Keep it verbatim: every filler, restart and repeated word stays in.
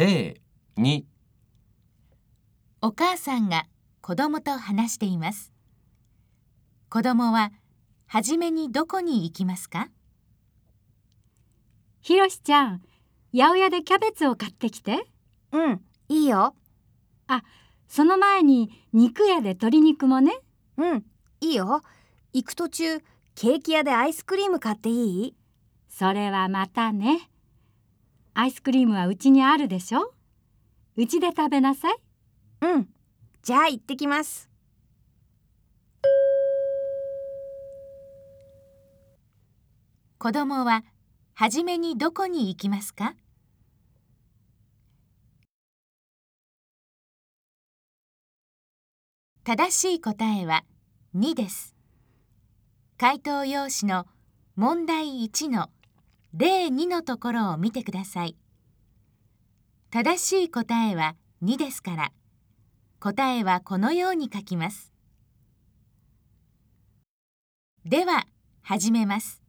例に。 お母さんが子供と話しています。子供ははじめにどこに行きますか？ ひろしちゃん、八百屋でキャベツを買ってきて。 うん、いいよ。 あ、その前に肉屋で鶏肉もね。 うん、いいよ。行く途中、ケーキ屋でアイスクリーム買っていい？ それはまたね。アイスクリームはうちにあるでしょ。うちで食べなさい。 うん、じゃあ行ってきます。 子供ははじめにどこに行きますか？正しい答えはにです。回答用紙の問題いちの例にのところを見てください。正しい答えはにですから、答えはこのように書きます。では、始めます。